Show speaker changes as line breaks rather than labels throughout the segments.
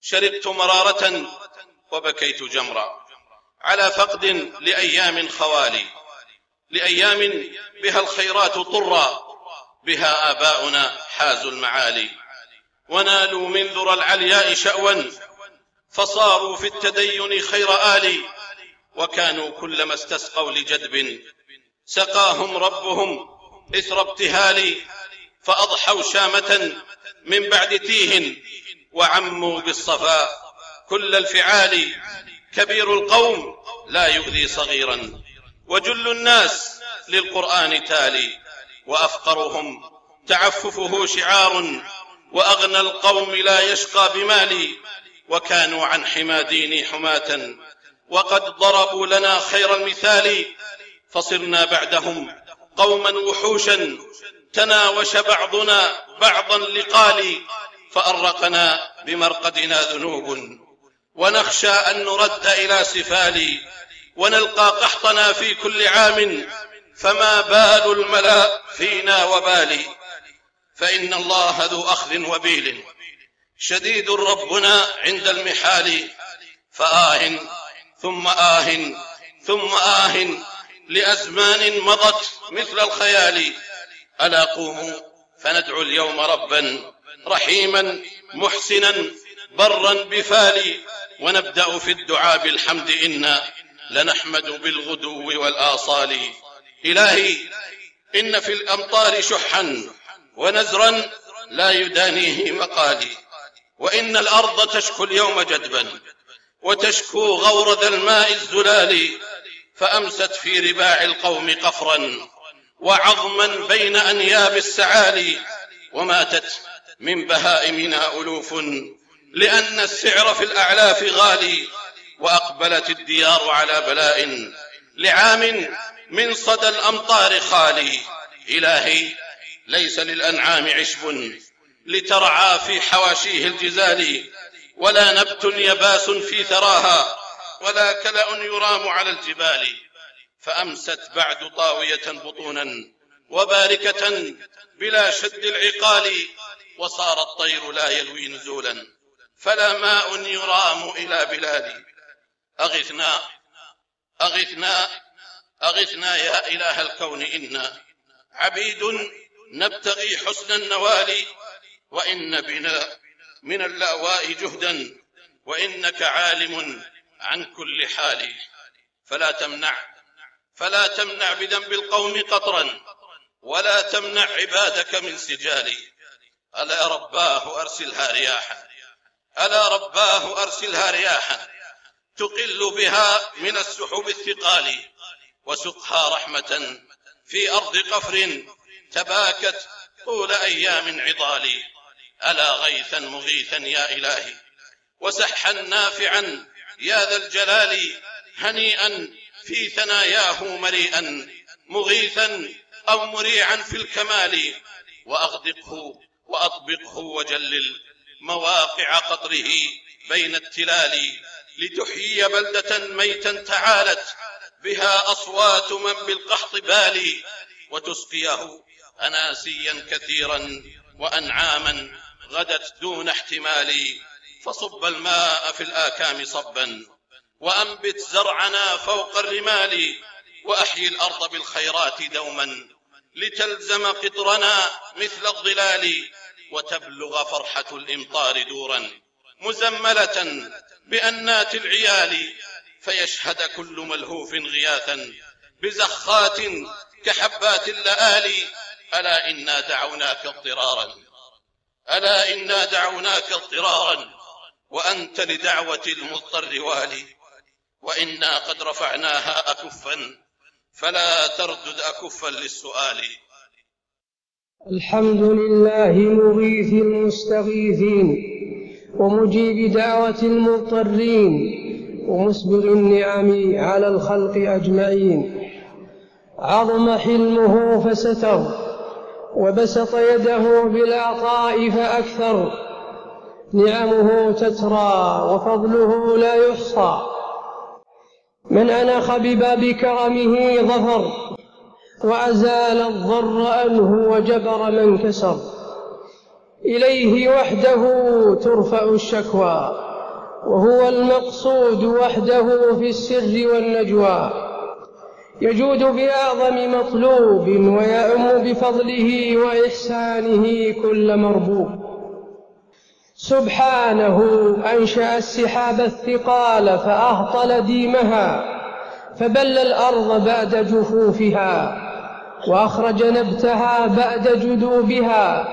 شربت مرارة وبكيت جمرا على فقد لأيام خوالي، لأيام بها الخيرات طرا، بها آباؤنا حازوا المعالي، ونالوا من ذرى العلياء شأوا، فصاروا في التدين خير آلي، وكانوا كلما استسقوا لجدب سقاهم ربهم إثر ابتهال، فأضحوا شامة من بعد تيه، وعموا بالصفا كل الفعال. كبير القوم لا يؤذي صغيرا، وجل الناس للقرآن تالي، وأفقرهم تعففه شعار، وأغنى القوم لا يشقى بمالي، وكانوا عن حمى ديني حماة، وقد ضربوا لنا خير المثال، فصرنا بعدهم قوما وحوشا، تناوش بعضنا بعضا لقالي، فأرقنا بمرقدنا ذنوب، ونخشى أن نرد إلى سفالي، ونلقى قحطنا في كل عام، فما بال الملا فينا وبالي، فإن الله ذو أخذ وبيل شديد ربنا عند المحال، فآه ثم آه ثم آه لأزمان مضت مثل الخيال. ألا قوموا فندعو اليوم ربا رحيما محسنا برا بفالي، ونبدأ في الدعاء بالحمد إنا لنحمد بالغدو والآصال. إلهي إن في الأمطار شحا ونزرا لا يدانيه مقالي، وإن الأرض تشكو اليوم جدبا وتشكو غورد الماء الزلال، فأمست في رباع القوم قفرا وعظما بين أنياب السعالي، وماتت من بهائمنا ألوف لأن السعر في الأعلاف غالي، وأقبلت الديار على بلاء لعام من صدى الأمطار خالي. إلهي ليس للأنعام عشب لترعى في حواشيه الجزال، ولا نبت يباس في ثراها، ولا كلأ يرام على الجبال، فأمست بعد طاوية بطونا وباركة بلا شد العقال، وصار الطير لا يلوي نزولا فلا ماء يرام إلى بلادي. أغثنا أغثنا أغثنا يا إله الكون، إنا عبيد نبتغي حسن النوال، وإن بنا من اللأواء جهدا، وإنك عالم عن كل حال، فلا تمنع بذنب القوم قطرا، ولا تمنع عبادك من سجال. ألا رباه أرسلها رياحا، ألا رباه أرسلها رياحا تقل بها من السحب الثقال، وسقها رحمة في أرض قفر تباكت طول أيام عضال. ألا غيثا مغيثا يا إلهي، وسحا نافعا يا ذا الجلال، هنيئا في ثناياه مريئا، مغيثا أو مريعا في الكمال، وأغدقه وأطبقه وجلل مواقع قطره بين التلال، لتحيي بلدة ميتا تعالت بها أصوات من بالقحط بالي، وتسقيه أناسيا كثيرا وأنعاما غدت دون احتمال. فصب الماء في الآكام صبا، وأنبت زرعنا فوق الرمال، وأحيي الأرض بالخيرات دوما لتلزم قطرنا مثل الظلال، وتبلغ فرحة الإمطار دورا مزملة بأنات العيال، فيشهد كل ملهوف غياثا بزخات كحبات اللآلي. ألا إنا دعوناك اضطرارا، ألا إنا دعوناك اضطرارا، وأنت لدعوة المضطر والي، وإنا قد رفعناها أكفا فلا تردد أكفا للسؤال.
الحمد لله مغيث المستغيثين، ومجيب دعوة المضطرين، ومسبغ النعم على الخلق أجمعين. عظم حلمه فستر، وبسط يده بالعطاء فأكثر، نعمه تترى وفضله لا يحصى، من أناخ بباب كرمه ظفر، وأزال الضر عنه وجبر من كسر. إليه وحده ترفع الشكوى، وهو المقصود وحده في السر والنجوى، يجود بأعظم مطلوب ويعم بفضله وإحسانه كل مربوب. سبحانه أنشأ السحاب الثقال فأهطل ديمها، فبل الأرض بعد جفوفها، وأخرج نبتها بعد جدوبها.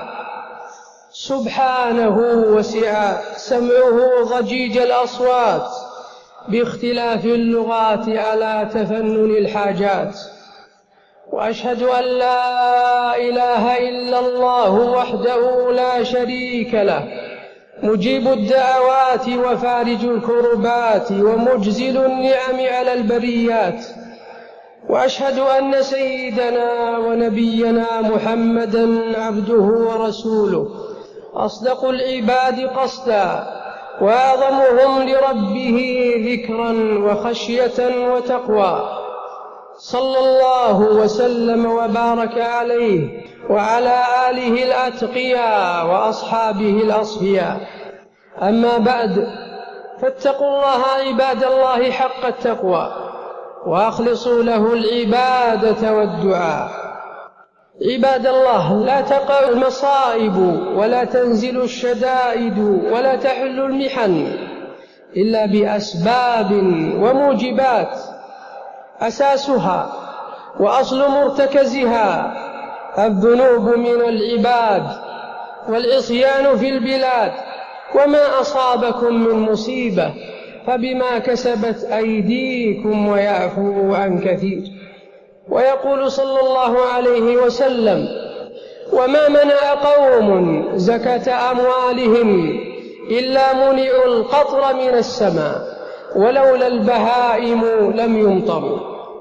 سبحانه وسع سمعه ضجيج الأصوات باختلاف اللغات على تفنن الحاجات. وأشهد أن لا إله إلا الله وحده لا شريك له، مجيب الدعوات وفارج الكربات ومجزل النعم على البريات. وأشهد أن سيدنا ونبينا محمدًا عبده ورسوله، أصدق العباد قصدا وأعظمهم لربه ذكرا وخشية وتقوى، صلى الله وسلم وبارك عليه وعلى آله الأتقياء وأصحابه الأصفياء. أما بعد، فاتقوا الله عباد الله حق التقوى، وأخلصوا له العبادة والدعاء. عباد الله، لا تقع المصائب ولا تنزل الشدائد ولا تحل المحن إلا بأسباب وموجبات، أساسها وأصل مرتكزها الذنوب من العباد والعصيان في البلاد. وما أصابكم من مصيبة فبما كسبت أيديكم ويعفو عن كثير. ويقول صلى الله عليه وسلم: وما منع قوم زكاة أموالهم إلا منعوا القطر من السماء، ولولا البهائم لم يمطروا.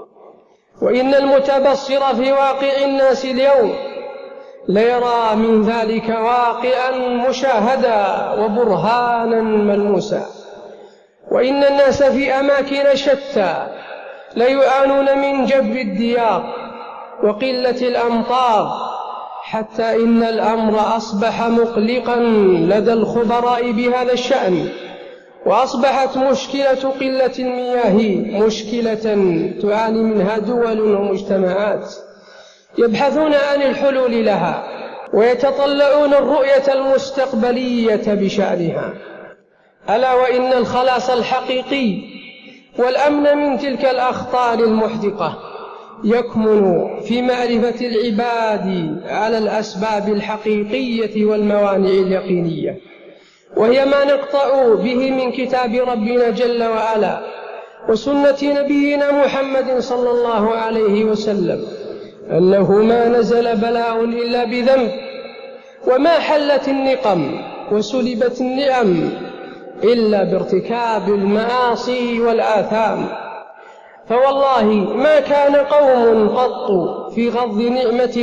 وإن المتبصر في واقع الناس اليوم ليرى من ذلك واقعا مشاهدا وبرهانا ملموسا. وإن الناس في أماكن شتى ليعانون من جب الديار وقلة الأمطار، حتى إن الأمر أصبح مقلقا لدى الخبراء بهذا الشأن. وأصبحت مشكلة قلة المياه مشكلة تعاني منها دول ومجتمعات، يبحثون عن الحلول لها ويتطلعون الرؤية المستقبلية بشأنها. ألا وإن الخلاص الحقيقي والأمن من تلك الأخطار المحدقة يكمن في معرفة العباد على الأسباب الحقيقية والموانع اليقينية، وهي ما نقطع به من كتاب ربنا جل وعلا وسنة نبينا محمد صلى الله عليه وسلم، أنه ما نزل بلاء إلا بذنب، وما حلت النقم وسلبت النعم إلا بارتكاب المعاصي والآثام. فوالله ما كان قوم قط في غض نعمة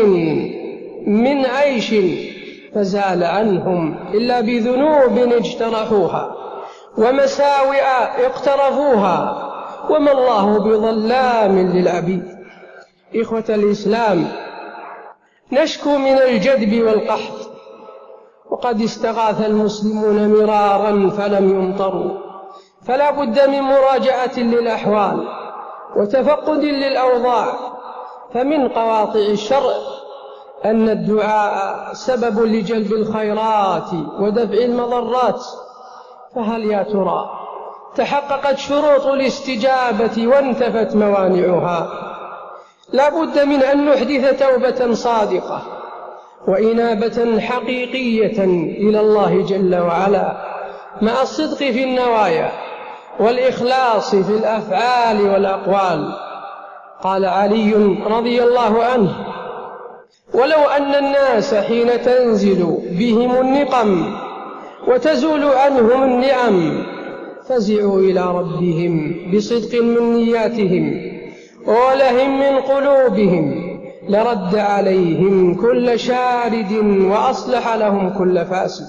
من عيش فزال عنهم إلا بذنوب اجترحوها ومساوئ اقترفوها، وما الله بظلام للعبيد. إخوة الإسلام، نشكو من الجدب والقحط، وقد استغاث المسلمون مرارا فلم يمطروا، فلا بد من مراجعة للأحوال وتفقد للأوضاع. فمن قواطع الشرع أن الدعاء سبب لجلب الخيرات ودفع المضرات. فهل يا ترى تحققت شروط الاستجابة وانتفت موانعها؟ لا بد من أن نحدث توبة صادقة وإنابة حقيقية إلى الله جل وعلا، مع الصدق في النوايا والإخلاص في الأفعال والأقوال. قال علي رضي الله عنه: ولو أن الناس حين تنزل بهم النقم وتزول عنهم النعم فزعوا إلى ربهم بصدق من نياتهم ولهم من قلوبهم لرد عليهم كل شارد وأصلح لهم كل فاسد.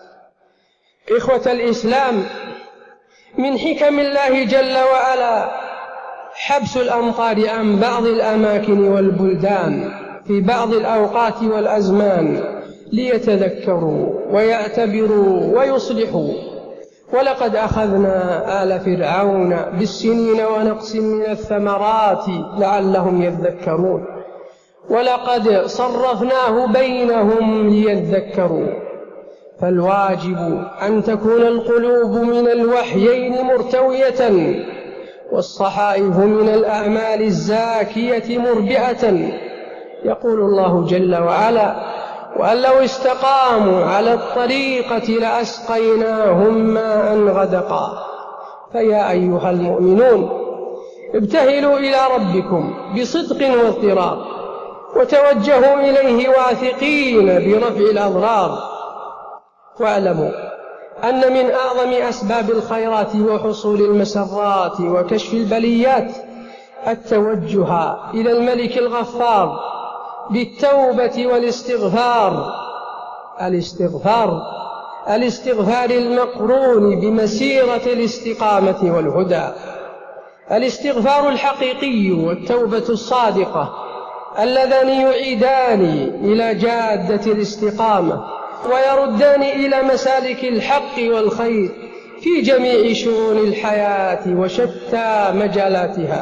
إخوة الإسلام، من حكم الله جل وعلا حبس الأمطار عن بعض الأماكن والبلدان في بعض الأوقات والأزمان ليتذكروا ويعتبروا ويصلحوا. ولقد أخذنا آل فرعون بالسنين ونقص من الثمرات لعلهم يذكرون ولقد صرفناه بينهم ليذكروا. فالواجب أن تكون القلوب من الوحيين مرتوية، والصحائف من الأعمال الزاكية مربئة. يقول الله جل وعلا: وأن لو استقاموا على الطريقة لأسقيناهم ماء غدقا. فيا أيها المؤمنون، ابتهلوا إلى ربكم بصدق واضطرار، وتوجهوا إليه واثقين برفع الأضرار. واعلموا أن من أعظم أسباب الخيرات وحصول المسرات وكشف البليات التوجه إلى الملك الغفار بالتوبة الاستغفار المقرون بمسيرة الاستقامة والهدى. الاستغفار الحقيقي والتوبة الصادقة اللذان يعيدان إلى جادة الاستقامة ويردان إلى مسالك الحق والخير في جميع شؤون الحياة وشتى مجالاتها.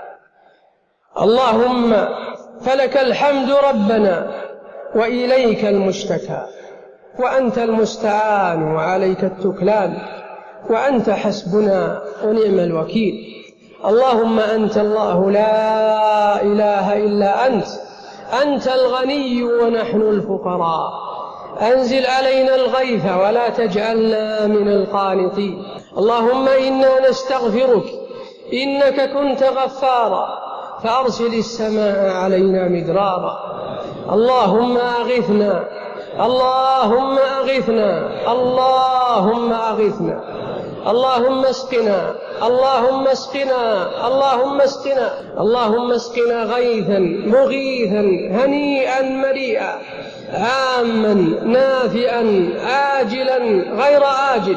اللهم فلك الحمد ربنا وإليك المشتكى، وأنت المستعان وعليك التكلان، وأنت حسبنا ونعم الوكيل. اللهم أنت الله لا إله إلا أنت الغني ونحن الفقراء. أنزل علينا الغيث ولا تجعلنا من القانطين. اللهم إنا نستغفرك، إنك كنت غفارا، فأرسل السماء علينا مدرارا. اللهم أغثنا، اللهم أغثنا، اللهم أغثنا، اللهم اسقنا، اللهم اسقنا، اللهم اسقنا، اللهم اسقنا غيثا مغيثا هنيئا مريئا عاما نافعا آجلا غير آجل.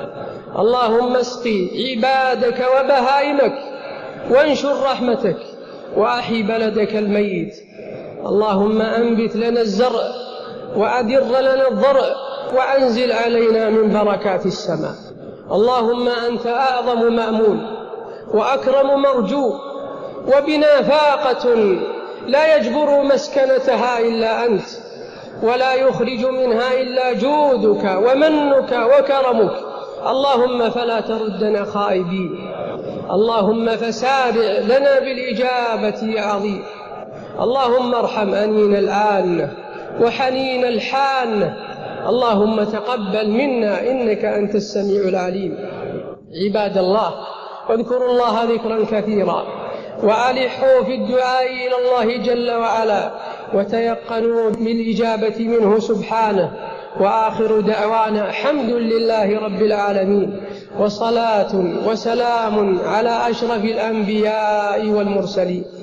اللهم اسقي عبادك وبهائمك، وانشر رحمتك، وأحي بلدك الميت. اللهم أنبت لنا الزرع وأدر لنا الضرع، وأنزل علينا من بركات السماء. اللهم أنت أعظم مأمول وأكرم مرجو، وبنا فاقة لا يجبر مسكنتها إلا أنت، ولا يخرج منها إلا جودك ومنك وكرمك. اللهم فلا تردنا خائبين، اللهم فسارع لنا بالإجابة يا عظيم. اللهم ارحم أنين الآن وحنين الحان. اللهم تقبل منا إنك أنت السميع العليم. عباد الله، واذكروا الله ذكرا كثيرا، وألحوا في الدعاء إلى الله جل وعلا، وتيقنوا بالإجابة منه سبحانه. وآخر دعوانا الحمد لله رب العالمين، وصلاة وسلام على أشرف الأنبياء والمرسلين.